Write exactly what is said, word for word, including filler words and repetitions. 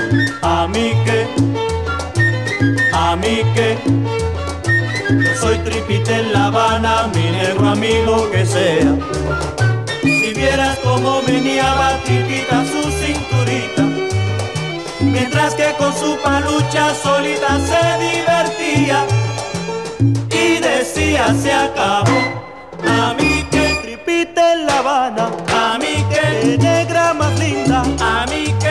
A mí que, a mí que, yo soy tripita en La Habana, mi negro amigo que sea. Si vieras cómo meneaba tripita su cinturita, mientras que con su palucha solita se divertía y decía se acabó. A mí que tripita en La Habana, a mí que negra más linda, a mí que